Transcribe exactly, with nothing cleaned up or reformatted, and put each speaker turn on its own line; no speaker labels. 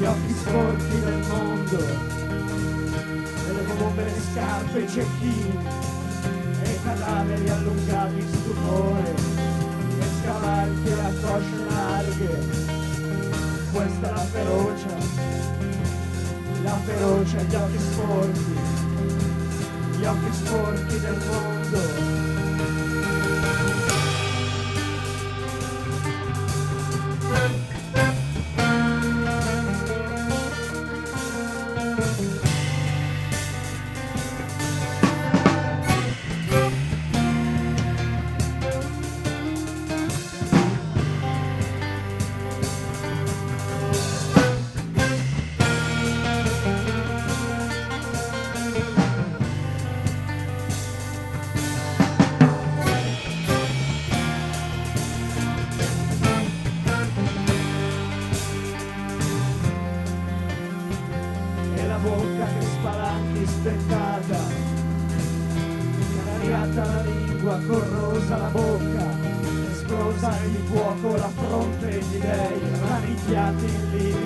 gli occhi sporchi del mondo, e le bombe, le scarpe, i cecchini, e i cadaveri allungati in stupore, e scavalchi a cosce larghe. Questa è la ferocia, la ferocia, gli occhi sporchi, gli occhi sporchi del mondo. Bocca che spalanchi spettata, incariata la lingua, corrosa la bocca, esplosa di fuoco la fronte di dei, rannicchiati in linea.